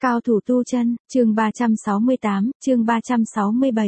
Cao thủ tu chân, chương 368, chương 367.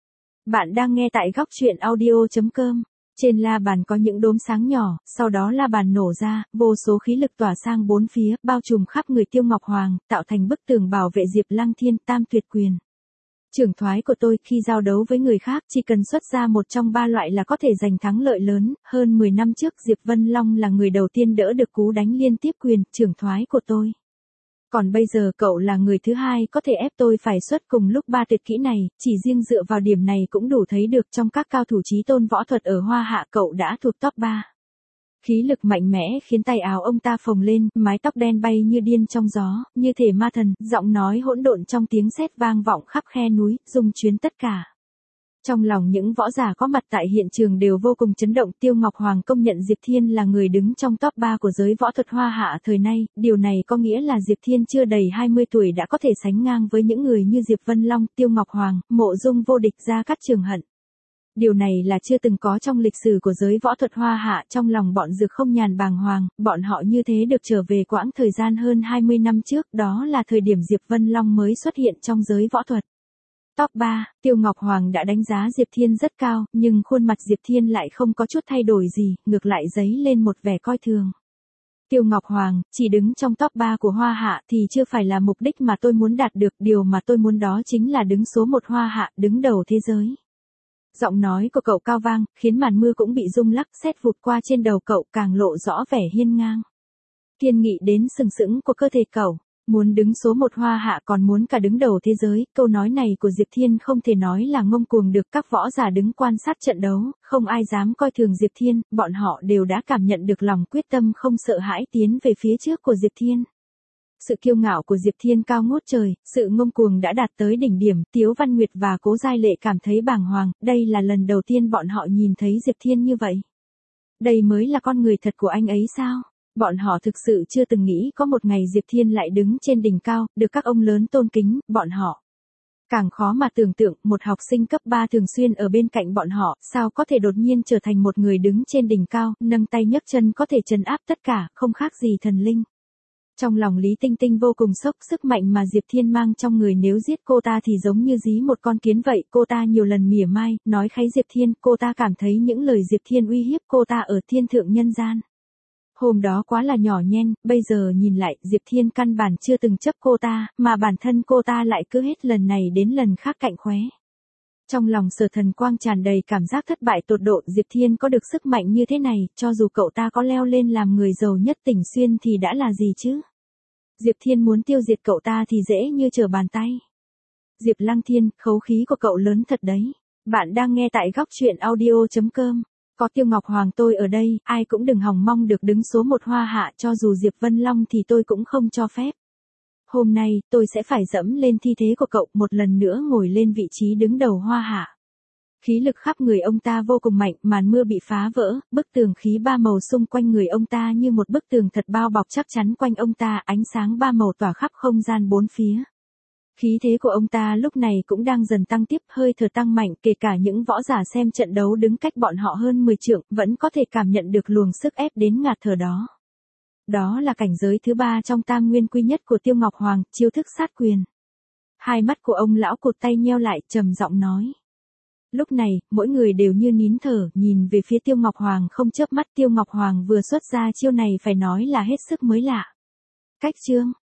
Bạn đang nghe tại góc truyện audio.com. Trên la bàn có những đốm sáng nhỏ, sau đó la bàn nổ ra, vô số khí lực tỏa sang bốn phía, bao trùm khắp người Tiêu Ngọc Hoàng, tạo thành bức tường bảo vệ Diệp Lăng Thiên Tam Tuyệt Quyền. Trưởng thoái của tôi khi giao đấu với người khác chỉ cần xuất ra một trong ba loại là có thể giành thắng lợi lớn, hơn 10 năm trước Diệp Vân Long là người đầu tiên đỡ được cú đánh liên tiếp quyền trưởng thoái của tôi. Còn bây giờ cậu là người thứ hai có thể ép tôi phải xuất cùng lúc ba tuyệt kỹ này, chỉ riêng dựa vào điểm này cũng đủ thấy được trong các cao thủ chí tôn võ thuật ở Hoa Hạ cậu đã thuộc top 3. Khí lực mạnh mẽ khiến tay áo ông ta phồng lên, mái tóc đen bay như điên trong gió, như thể ma thần, giọng nói hỗn độn trong tiếng sét vang vọng khắp khe núi, rung chuyến tất cả. Trong lòng những võ giả có mặt tại hiện trường đều vô cùng chấn động. Tiêu Ngọc Hoàng công nhận Diệp Thiên là người đứng trong top 3 của giới võ thuật Hoa Hạ thời nay, điều này có nghĩa là Diệp Thiên chưa đầy 20 tuổi đã có thể sánh ngang với những người như Diệp Vân Long, Tiêu Ngọc Hoàng, Mộ Dung Vô Địch, Gia Cát Trường Hận. Điều này là chưa từng có trong lịch sử của giới võ thuật Hoa Hạ. Trong lòng bọn Dược Không Nhàn bàng hoàng, bọn họ như thế được trở về quãng thời gian hơn 20 năm trước, đó là thời điểm Diệp Vân Long mới xuất hiện trong giới võ thuật. Top 3, Tiêu Ngọc Hoàng đã đánh giá Diệp Thiên rất cao, nhưng khuôn mặt Diệp Thiên lại không có chút thay đổi gì, ngược lại dấy lên một vẻ coi thường. Tiêu Ngọc Hoàng, chỉ đứng trong top 3 của Hoa Hạ thì chưa phải là mục đích mà tôi muốn đạt được, điều mà tôi muốn đó chính là đứng số 1 Hoa Hạ, đứng đầu thế giới. Giọng nói của cậu cao vang, khiến màn mưa cũng bị rung lắc, sét vụt qua trên đầu cậu càng lộ rõ vẻ hiên ngang. Kiên nghị đến sừng sững của cơ thể cậu. Muốn đứng số 1 Hoa Hạ còn muốn cả đứng đầu thế giới, câu nói này của Diệp Thiên không thể nói là ngông cuồng được. Các võ giả đứng quan sát trận đấu, không ai dám coi thường Diệp Thiên, bọn họ đều đã cảm nhận được lòng quyết tâm không sợ hãi tiến về phía trước của Diệp Thiên. Sự kiêu ngạo của Diệp Thiên cao ngút trời, sự ngông cuồng đã đạt tới đỉnh điểm. Tiếu Văn Nguyệt và Cố Giai Lệ cảm thấy bàng hoàng, đây là lần đầu tiên bọn họ nhìn thấy Diệp Thiên như vậy. Đây mới là con người thật của anh ấy sao? Bọn họ thực sự chưa từng nghĩ có một ngày Diệp Thiên lại đứng trên đỉnh cao, được các ông lớn tôn kính. Bọn họ càng khó mà tưởng tượng, một học sinh cấp 3 thường xuyên ở bên cạnh bọn họ, sao có thể đột nhiên trở thành một người đứng trên đỉnh cao, nâng tay nhấc chân có thể trấn áp tất cả, không khác gì thần linh. Trong lòng Lý Tinh Tinh vô cùng sốc, sức mạnh mà Diệp Thiên mang trong người nếu giết cô ta thì giống như dí một con kiến vậy. Cô ta nhiều lần mỉa mai, nói kháy Diệp Thiên, cô ta cảm thấy những lời Diệp Thiên uy hiếp cô ta ở thiên thượng nhân gian. Hôm đó quá là nhỏ nhen, bây giờ nhìn lại, Diệp Thiên căn bản chưa từng chấp cô ta, mà bản thân cô ta lại cứ hết lần này đến lần khác cạnh khóe. Trong lòng Sở Thần Quang tràn đầy cảm giác thất bại tột độ. Diệp Thiên có được sức mạnh như thế này, cho dù cậu ta có leo lên làm người giàu nhất tỉnh Xuyên thì đã là gì chứ? Diệp Thiên muốn tiêu diệt cậu ta thì dễ như trở bàn tay. Diệp Lăng Thiên, khẩu khí của cậu lớn thật đấy. Bạn đang nghe tại góc truyện audio.com. Có Tiêu Ngọc Hoàng tôi ở đây, ai cũng đừng hòng mong được đứng số 1 Hoa Hạ, cho dù Diệp Vân Long thì tôi cũng không cho phép. Hôm nay, tôi sẽ phải dẫm lên thi thế của cậu, một lần nữa ngồi lên vị trí đứng đầu Hoa Hạ. Khí lực khắp người ông ta vô cùng mạnh, màn mưa bị phá vỡ, bức tường khí ba màu xung quanh người ông ta như một bức tường thật bao bọc chắc chắn quanh ông ta, ánh sáng ba màu tỏa khắp không gian bốn phía. Khí thế của ông ta lúc này cũng đang dần tăng tiếp, hơi thở tăng mạnh, kể cả những võ giả xem trận đấu đứng cách bọn họ hơn 10 trượng, vẫn có thể cảm nhận được luồng sức ép đến ngạt thở đó. Đó là cảnh giới thứ 3 trong tam nguyên quy nhất của Tiêu Ngọc Hoàng, chiêu thức sát quyền. Hai mắt của ông lão cụt tay nheo lại, trầm giọng nói. Lúc này, mỗi người đều như nín thở, nhìn về phía Tiêu Ngọc Hoàng không chớp mắt. Tiêu Ngọc Hoàng vừa xuất ra chiêu này phải nói là hết sức mới lạ. Cách chương,